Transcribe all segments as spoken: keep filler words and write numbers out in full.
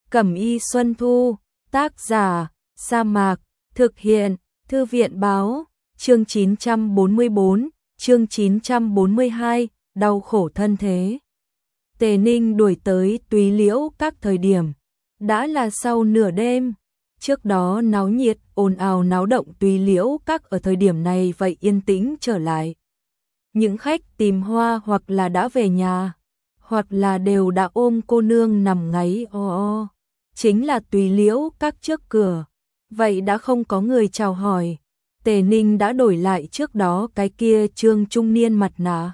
Cẩm y Xuân Thu, tác giả, Sa Mạc, thực hiện, Thư viện báo, chương chín trăm bốn mươi bốn, chương chín trăm bốn mươi hai, đau khổ thân thế. Tề Ninh đuổi tới Túy Liễu Các thời điểm, đã là sau nửa đêm. Trước đó náo nhiệt, ồn ào náo động Túy Liễu Các ở thời điểm này vậy yên tĩnh trở lại. Những khách tìm hoa hoặc là đã về nhà, hoặc là đều đã ôm cô nương nằm ngáy o o. Chính là Túy Liễu Các trước cửa, vậy đã không có người chào hỏi. Tề Ninh đã đổi lại trước đó cái kia trương trung niên mặt nạ.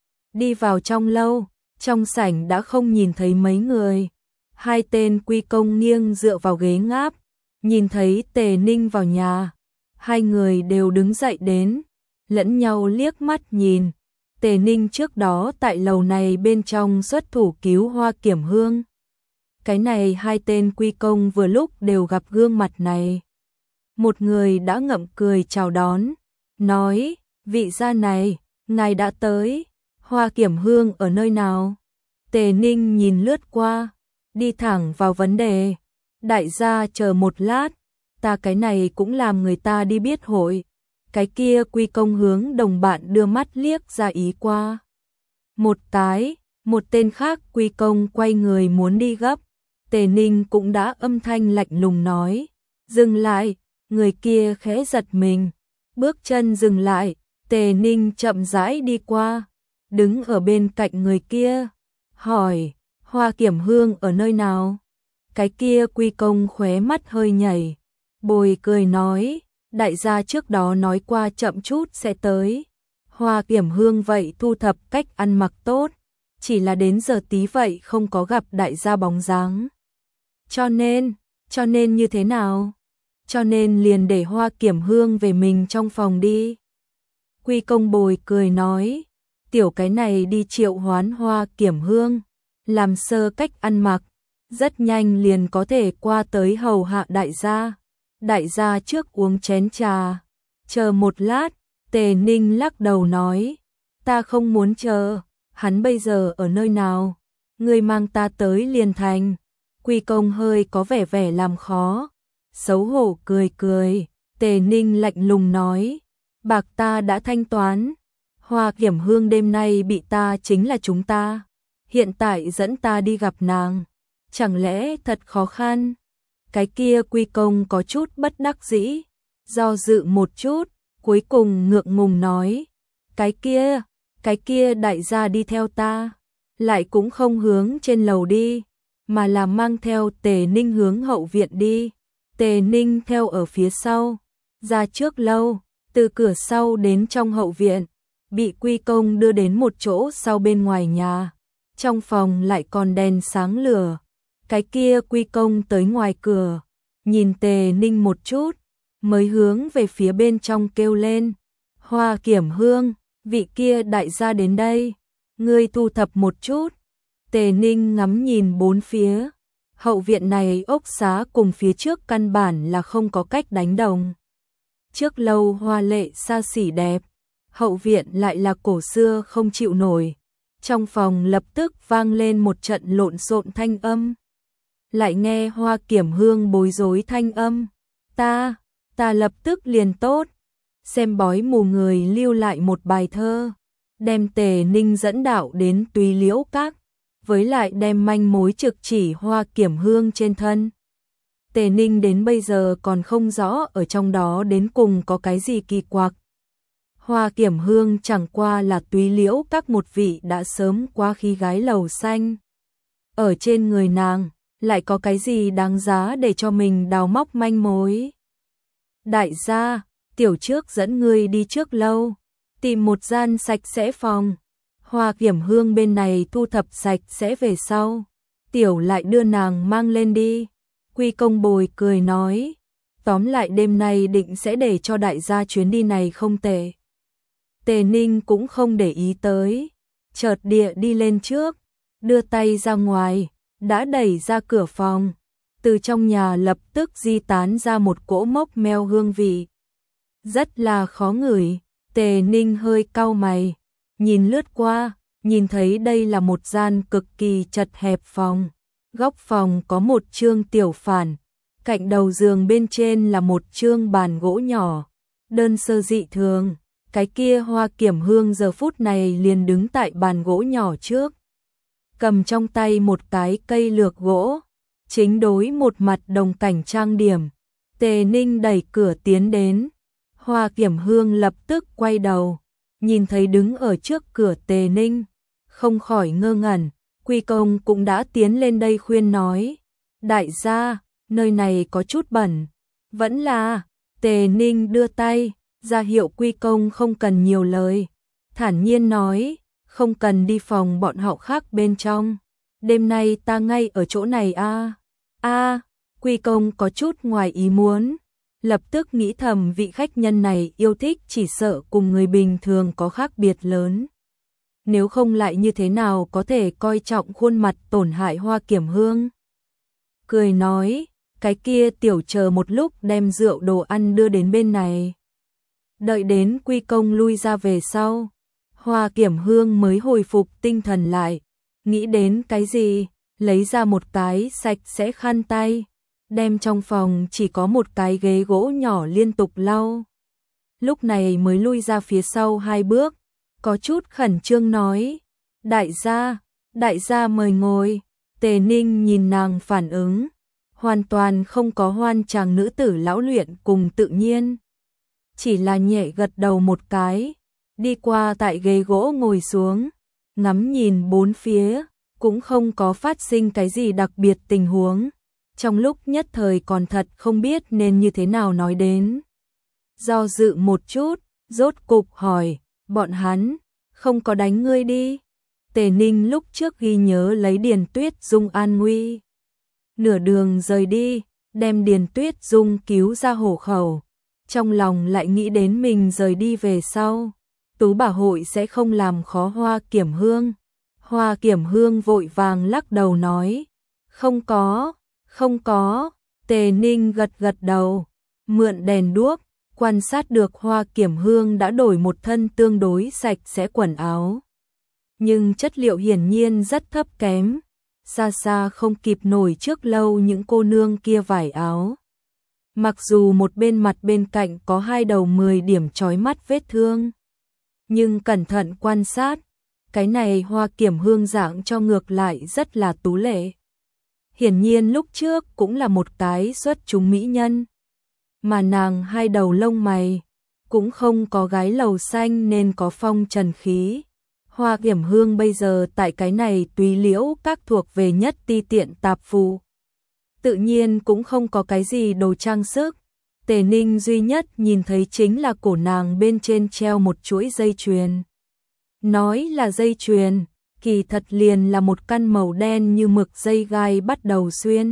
Đi vào trong lâu, trong sảnh đã không nhìn thấy mấy người. Hai tên quy công nghiêng dựa vào ghế ngáp, nhìn thấy Tề Ninh vào nhà. Hai người đều đứng dậy đến, lẫn nhau liếc mắt nhìn. Tề Ninh trước đó tại lầu này bên trong xuất thủ cứu Hoa Kiểm Hương. Cái này hai tên quy công vừa lúc đều gặp gương mặt này. Một người đã ngậm cười chào đón, nói, vị gia này, ngài đã tới, Hoa Kiểm Hương ở nơi nào? Tề Ninh nhìn lướt qua, đi thẳng vào vấn đề, đại gia chờ một lát, ta cái này cũng làm người ta đi biết hội. Cái kia quy công hướng đồng bạn đưa mắt liếc ra ý qua. Một cái, một tên khác quy công quay người muốn đi gấp. Tề Ninh cũng đã âm thanh lạnh lùng nói, dừng lại, người kia khẽ giật mình, bước chân dừng lại, Tề Ninh chậm rãi đi qua, đứng ở bên cạnh người kia, hỏi, Hoa Kiểm Hương ở nơi nào? Cái kia quy công khóe mắt hơi nhảy, bồi cười nói, đại gia trước đó nói qua chậm chút sẽ tới. Hoa Kiểm Hương vậy thu thập cách ăn mặc tốt, chỉ là đến giờ tí vậy không có gặp đại gia bóng dáng. Cho nên, cho nên như thế nào? Cho nên liền để Hoa Kiểm Hương về mình trong phòng đi. Quy công bồi cười nói, tiểu cái này đi triệu hoán Hoa Kiểm Hương, làm sơ cách ăn mặc, rất nhanh liền có thể qua tới hầu hạ đại gia. Đại gia trước uống chén trà, chờ một lát, Tề Ninh lắc đầu nói, ta không muốn chờ, hắn bây giờ ở nơi nào, ngươi mang ta tới liền thành. Quy công hơi có vẻ vẻ làm khó, xấu hổ cười cười, Tề Ninh lạnh lùng nói, bạc ta đã thanh toán, Hoa Kiểm Hương đêm nay bị ta chính là chúng ta, hiện tại dẫn ta đi gặp nàng, chẳng lẽ thật khó khăn? Cái kia quy công có chút bất đắc dĩ, do dự một chút, cuối cùng ngượng ngùng nói, cái kia, cái kia đại gia đi theo ta, lại cũng không hướng trên lầu đi, mà là mang theo Tề Ninh hướng hậu viện đi. Tề Ninh theo ở phía sau, ra trước lâu, từ cửa sau đến trong hậu viện, bị quy công đưa đến một chỗ sau bên ngoài nhà, trong phòng lại còn đèn sáng lửa. Cái kia quy công tới ngoài cửa, nhìn Tề Ninh một chút, mới hướng về phía bên trong kêu lên, Hoa Kiểm Hương, vị kia đại gia đến đây, ngươi thu thập một chút. Tề Ninh ngắm nhìn bốn phía, hậu viện này ốc xá cùng phía trước căn bản là không có cách đánh đồng. Trước lâu hoa lệ xa xỉ đẹp, hậu viện lại là cổ xưa không chịu nổi. Trong phòng lập tức vang lên một trận lộn xộn thanh âm. Lại nghe Hoa Kiểm Hương bối rối thanh âm, ta, ta lập tức liền tốt. Xem bói mù người lưu lại một bài thơ, đem Tề Ninh dẫn đạo đến Túy Liễu Các, với lại đem manh mối trực chỉ Hoa Kiểm Hương trên thân. Tề Ninh đến bây giờ còn không rõ ở trong đó đến cùng có cái gì kỳ quặc. Hoa Kiểm Hương chẳng qua là Túy Liễu Các một vị đã sớm qua khí gái lầu xanh. Ở trên người nàng, lại có cái gì đáng giá để cho mình đào móc manh mối. Đại gia, tiểu trước dẫn ngươi đi trước lâu, tìm một gian sạch sẽ phòng. Hoa Kiểm Hương bên này thu thập sạch sẽ về sau, tiểu lại đưa nàng mang lên đi. Quy công bồi cười nói, tóm lại đêm nay định sẽ để cho đại gia chuyến đi này không tệ. Tề Ninh cũng không để ý tới, chợt địa đi lên trước, đưa tay ra ngoài, đã đẩy ra cửa phòng, từ trong nhà lập tức di tán ra một cỗ mốc meo hương vị. Rất là khó ngửi, Tề Ninh hơi cau mày, nhìn lướt qua, nhìn thấy đây là một gian cực kỳ chật hẹp phòng, Góc phòng có một chương tiểu phản, cạnh đầu giường bên trên là một chương bàn gỗ nhỏ, đơn sơ dị thường. Cái kia Hoa Kiểm Hương giờ phút này liền đứng tại bàn gỗ nhỏ trước, cầm trong tay một cái cây lược gỗ, chính đối một mặt đồng cảnh trang điểm. Tề Ninh đẩy cửa tiến đến, Hoa Kiểm Hương lập tức quay đầu, nhìn thấy đứng ở trước cửa Tề Ninh, không khỏi ngơ ngẩn. Quy Công cũng đã tiến lên đây khuyên nói, đại gia, nơi này có chút bẩn. Vẫn là, Tề Ninh đưa tay, ra hiệu Quy Công không cần nhiều lời, thản nhiên nói, không cần đi phòng bọn họ khác bên trong. Đêm nay ta ngay ở chỗ này a. A, Quy Công có chút ngoài ý muốn, lập tức nghĩ thầm vị khách nhân này yêu thích chỉ sợ cùng người bình thường có khác biệt lớn. Nếu không lại như thế nào có thể coi trọng khuôn mặt tổn hại Hoa Kiểm Hương. Cười nói, cái kia tiểu chờ một lúc đem rượu đồ ăn đưa đến bên này. Đợi đến Quy Công lui ra về sau, Hoa Kiểm Hương mới hồi phục tinh thần lại, nghĩ đến cái gì, lấy ra một cái sạch sẽ khăn tay, đem trong phòng chỉ có một cái ghế gỗ nhỏ liên tục lau. Lúc này mới lui ra phía sau hai bước, có chút khẩn trương nói, đại gia, đại gia mời ngồi. Tề Ninh nhìn nàng phản ứng, hoàn toàn không có hoan chàng nữ tử lão luyện cùng tự nhiên, chỉ là nhẹ gật đầu một cái, đi qua tại ghế gỗ ngồi xuống, ngắm nhìn bốn phía, cũng không có phát sinh cái gì đặc biệt tình huống. Trong lúc nhất thời còn thật không biết nên như thế nào nói đến. Do dự một chút, rốt cục hỏi, bọn hắn không có đánh ngươi đi? Tề Ninh lúc trước ghi nhớ lấy Điền Tuyết Dung an nguy, nửa đường rời đi, đem Điền Tuyết Dung cứu ra hổ khẩu, trong lòng lại nghĩ đến mình rời đi về sau, Tú Bảo hội sẽ không làm khó Hoa Kiểm Hương. Hoa Kiểm Hương vội vàng lắc đầu nói, không có, không có. Tề Ninh gật gật đầu, mượn đèn đuốc, quan sát được Hoa Kiểm Hương đã đổi một thân tương đối sạch sẽ quần áo. Nhưng chất liệu hiển nhiên rất thấp kém, xa xa không kịp nổi trước lâu những cô nương kia vải áo. Mặc dù một bên mặt bên cạnh có hai đầu mười điểm chói mắt vết thương, nhưng cẩn thận quan sát, cái này Hoa Kiểm Hương dạng cho ngược lại rất là tú lệ. Hiển nhiên lúc trước cũng là một cái xuất chúng mỹ nhân, mà nàng hai đầu lông mày cũng không có gái lầu xanh nên có phong trần khí. Hoa Kiểm Hương bây giờ tại cái này Túy Liễu các thuộc về nhất ti tiện tạp phù, tự nhiên cũng không có cái gì đồ trang sức. Tề Ninh duy nhất nhìn thấy chính là cổ nàng bên trên treo một chuỗi dây chuyền. Nói là dây chuyền, kỳ thật liền là một căn màu đen như mực dây gai bắt đầu xuyên.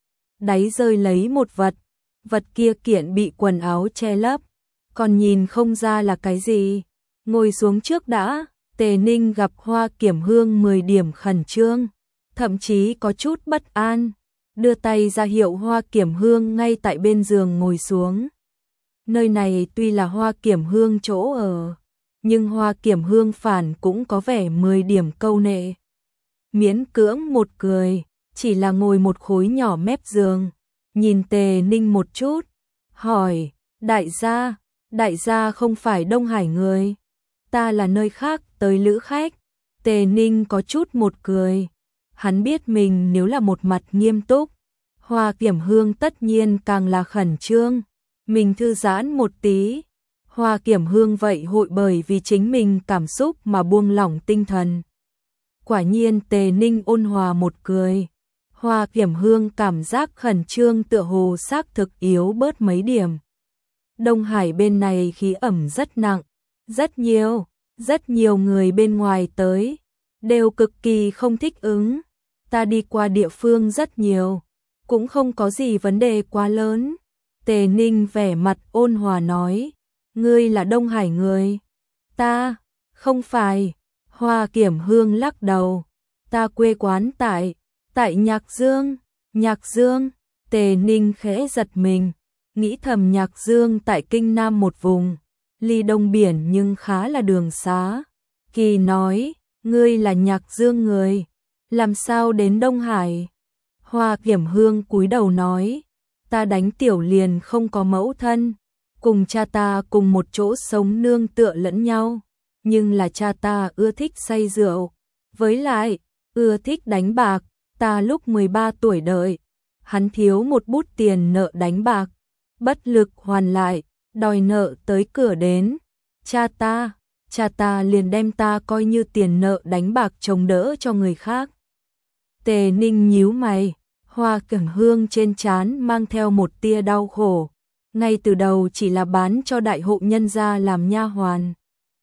Đáy rơi lấy một vật, vật kia kiện bị quần áo che lấp, còn nhìn không ra là cái gì. Ngồi xuống trước đã. Tề Ninh gặp Hoa Kiểm Hương mười điểm khẩn trương, thậm chí có chút bất an, đưa tay ra hiệu Hoa Kiểm Hương ngay tại bên giường ngồi xuống. Nơi này tuy là Hoa Kiểm Hương chỗ ở, nhưng Hoa Kiểm Hương phản cũng có vẻ mười điểm câu nệ. Miễn cưỡng một cười, chỉ là ngồi một khối nhỏ mép giường, nhìn Tề Ninh một chút, hỏi, đại gia, đại gia không phải Đông Hải người, ta là nơi khác tới lữ khách. Tề Ninh có chút một cười, hắn biết mình nếu là một mặt nghiêm túc, Hoa Kiểm Hương tất nhiên càng là khẩn trương, mình thư giãn một tí, Hoa Kiểm Hương vậy hội bởi vì chính mình cảm xúc mà buông lỏng tinh thần. Quả nhiên Tề Ninh ôn hòa một cười, Hoa Kiểm Hương cảm giác khẩn trương tựa hồ xác thực yếu bớt mấy điểm. Đông Hải bên này khí ẩm rất nặng, rất nhiều, rất nhiều người bên ngoài tới, đều cực kỳ không thích ứng. Ta đi qua địa phương rất nhiều, cũng không có gì vấn đề quá lớn. Tề Ninh vẻ mặt ôn hòa nói, ngươi là Đông Hải người. Ta, không phải. Hoa Kiểm Hương lắc đầu, ta quê quán tại, tại Nhạc Dương. Nhạc Dương. Tề Ninh khẽ giật mình, nghĩ thầm Nhạc Dương tại Kinh Nam một vùng, ly đông biển nhưng khá là đường xá. Kỳ nói, ngươi là Nhạc Dương người, làm sao đến Đông Hải? Hoa Kiểm Hương cúi đầu nói, ta đánh tiểu liền không có mẫu thân, cùng cha ta cùng một chỗ sống nương tựa lẫn nhau, nhưng là cha ta ưa thích say rượu, với lại, ưa thích đánh bạc, ta lúc mười ba tuổi đời, hắn thiếu một bút tiền nợ đánh bạc, bất lực hoàn lại, đòi nợ tới cửa đến, cha ta, cha ta liền đem ta coi như tiền nợ đánh bạc chống đỡ cho người khác. Tề Ninh nhíu mày, Hoa Kiểm Hương trên trán mang theo một tia đau khổ, ngay từ đầu chỉ là bán cho đại hộ nhân gia làm nha hoàn.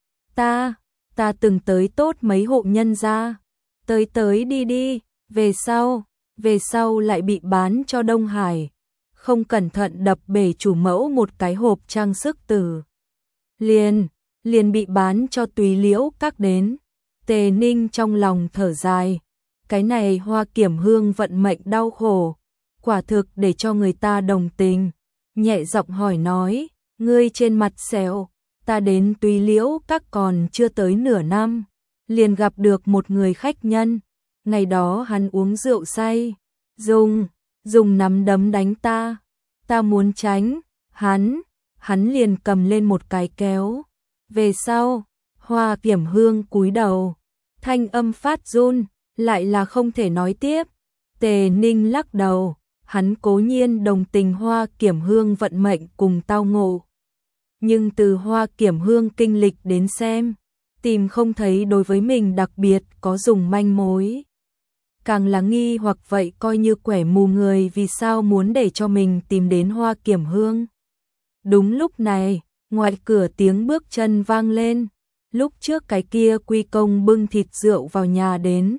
Ta, ta từng tới tốt mấy hộ nhân gia, tới tới đi đi, về sau, về sau lại bị bán cho Đông Hải, không cẩn thận đập bể chủ mẫu một cái hộp trang sức từ. Liền, liền bị bán cho Tùy Liễu Các đến. Tề Ninh trong lòng thở dài, cái này Hoa Kiểm Hương vận mệnh đau khổ, quả thực để cho người ta đồng tình. Nhẹ giọng hỏi nói, ngươi trên mặt sẹo, ta đến Tùy Liễu Các còn chưa tới nửa năm, liền gặp được một người khách nhân, ngày đó hắn uống rượu say, dùng, dùng nắm đấm đánh ta, ta muốn tránh, hắn, hắn liền cầm lên một cái kéo. Về sau, Hoa Kiểm Hương cúi đầu, thanh âm phát run, lại là không thể nói tiếp. Tề Ninh lắc đầu, hắn cố nhiên đồng tình Hoa Kiểm Hương vận mệnh cùng tao ngộ. Nhưng từ Hoa Kiểm Hương kinh lịch đến xem, tìm không thấy đối với mình đặc biệt có dùng manh mối. Càng là nghi hoặc vậy coi như quẻ mù người vì sao muốn để cho mình tìm đến Hoa Kiểm Hương. Đúng lúc này, ngoài cửa tiếng bước chân vang lên, lúc trước cái kia quy công bưng thịt rượu vào nhà đến.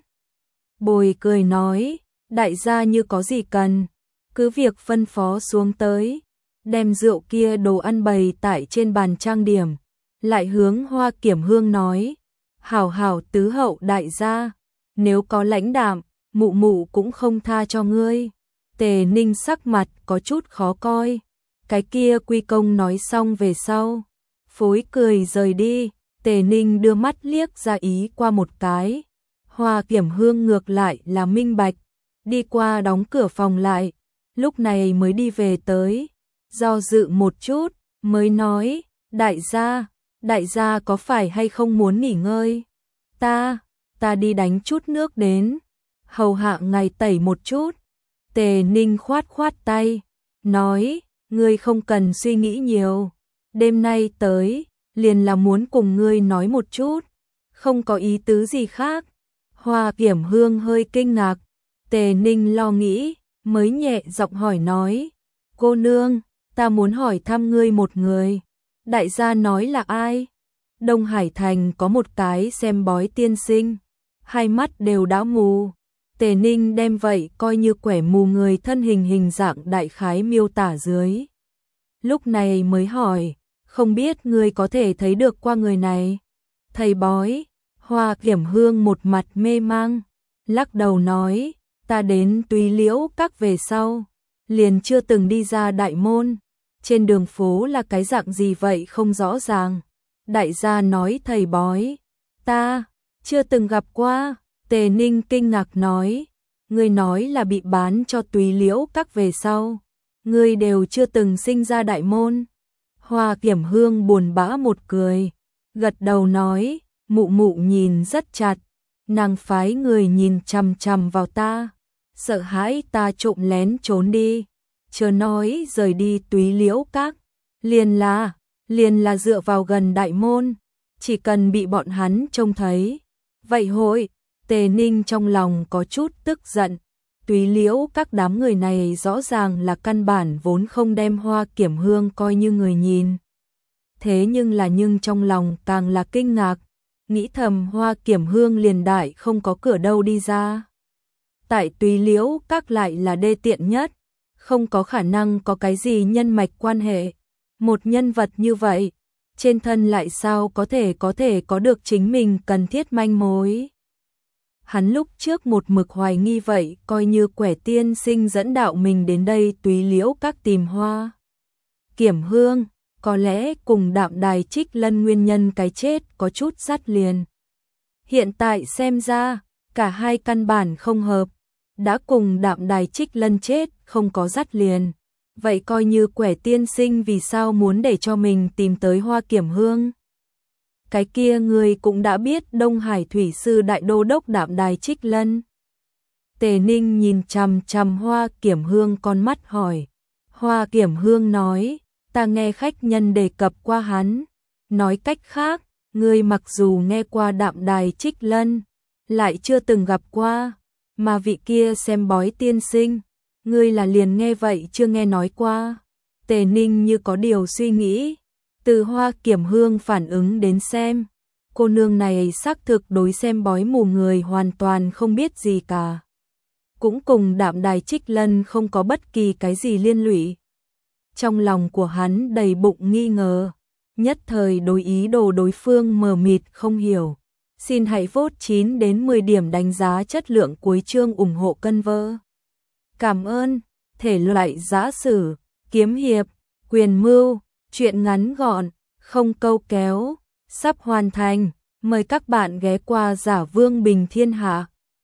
Bồi cười nói, đại gia như có gì cần, cứ việc phân phó xuống tới, đem rượu kia đồ ăn bày tại trên bàn trang điểm, lại hướng Hoa Kiểm Hương nói, hảo hảo tứ hậu đại gia, nếu có lãnh đạm, mụ mụ cũng không tha cho ngươi. Tề Ninh sắc mặt có chút khó coi, cái kia quy công nói xong về sau, phối cười rời đi. Tề Ninh đưa mắt liếc ra ý qua một cái, Hoa Kiểm Hương ngược lại là minh bạch, đi qua đóng cửa phòng lại, lúc này mới đi về tới, do dự một chút, mới nói, đại gia, đại gia có phải hay không muốn nghỉ ngơi? Ta, ta đi đánh chút nước đến, hầu hạ ngài tẩy một chút. Tề Ninh khoát khoát tay, nói, ngươi không cần suy nghĩ nhiều, đêm nay tới, liền là muốn cùng ngươi nói một chút, không có ý tứ gì khác. Hoa Kiểm Hương hơi kinh ngạc, Tề Ninh lo nghĩ, mới nhẹ giọng hỏi nói, cô nương, ta muốn hỏi thăm ngươi một người. Đại gia nói là ai? Đông Hải Thành có một cái xem bói tiên sinh, hai mắt đều đã mù. Tề Ninh đem vậy coi như quẻ mù người thân hình hình dạng đại khái miêu tả dưới. Lúc này mới hỏi, không biết ngươi có thể thấy được qua người này? Thầy bói, Hoa Kiểm Hương một mặt mê mang, lắc đầu nói, ta đến Tùy Liễu Các về sau, liền chưa từng đi ra đại môn, trên đường phố là cái dạng gì vậy không rõ ràng. Đại gia nói thầy bói, ta chưa từng gặp qua. Tề Ninh kinh ngạc nói, ngươi nói là bị bán cho Tùy Liễu Các về sau, ngươi đều chưa từng sinh ra đại môn. Hoa Kiểm Hương buồn bã một cười, gật đầu nói, mụ mụ nhìn rất chặt, nàng phái người nhìn chằm chằm vào ta, sợ hãi ta trộm lén trốn đi, chớ nói rời đi Tùy Liễu Các, liền là, liền là dựa vào gần đại môn, chỉ cần bị bọn hắn trông thấy. Vậy hội, Tề Ninh trong lòng có chút tức giận, Tùy Liễu Các đám người này rõ ràng là căn bản vốn không đem Hoa Kiểm Hương coi như người nhìn. Thế nhưng là nhưng trong lòng càng là kinh ngạc, nghĩ thầm Hoa Kiểm Hương liền đại không có cửa đâu đi ra. Tại Tùy Liễu Các lại là đê tiện nhất, không có khả năng có cái gì nhân mạch quan hệ. Một nhân vật như vậy, trên thân lại sao có thể có thể có được chính mình cần thiết manh mối. Hắn lúc trước một mực hoài nghi vậy, coi như quẻ tiên sinh dẫn đạo mình đến đây Tùy Liễu Các tìm Hoa Kiểm Hương, có lẽ cùng Đạm Đài Trích Lân nguyên nhân cái chết có chút sát liền. Hiện tại xem ra, cả hai căn bản không hợp. đã cùng Đạm Đài Trích Lân chết, không có dắt liền. Vậy coi như Quẻ tiên sinh vì sao muốn để cho mình tìm tới Hoa Kiểm Hương? Cái kia người cũng đã biết Đông Hải Thủy sư đại đô đốc Đạm Đài Trích Lân. Tề Ninh nhìn chằm chằm Hoa Kiểm Hương con mắt hỏi. Hoa Kiểm Hương nói, ta nghe khách nhân đề cập qua hắn. Nói cách khác, ngươi mặc dù nghe qua Đạm Đài Trích Lân, lại chưa từng gặp qua, mà vị kia xem bói tiên sinh, ngươi là liền nghe vậy chưa nghe nói qua. Tề Ninh như có điều suy nghĩ, từ Hoa Kiểm Hương phản ứng đến xem, cô nương này xác thực đối xem bói mù người hoàn toàn không biết gì cả. Cũng cùng Đạm Đài Trích Lân không có bất kỳ cái gì liên lụy. Trong lòng của hắn đầy bụng nghi ngờ, nhất thời đối ý đồ đối phương mờ mịt không hiểu. Xin hãy vote chín đến mười điểm đánh giá chất lượng cuối chương ủng hộ kênh vơ. Cảm ơn. Thể loại giã sử, kiếm hiệp, quyền mưu, truyện ngắn gọn, không câu kéo, sắp hoàn thành. Mời các bạn ghé qua Giả Vương Bình Thiên Hạ.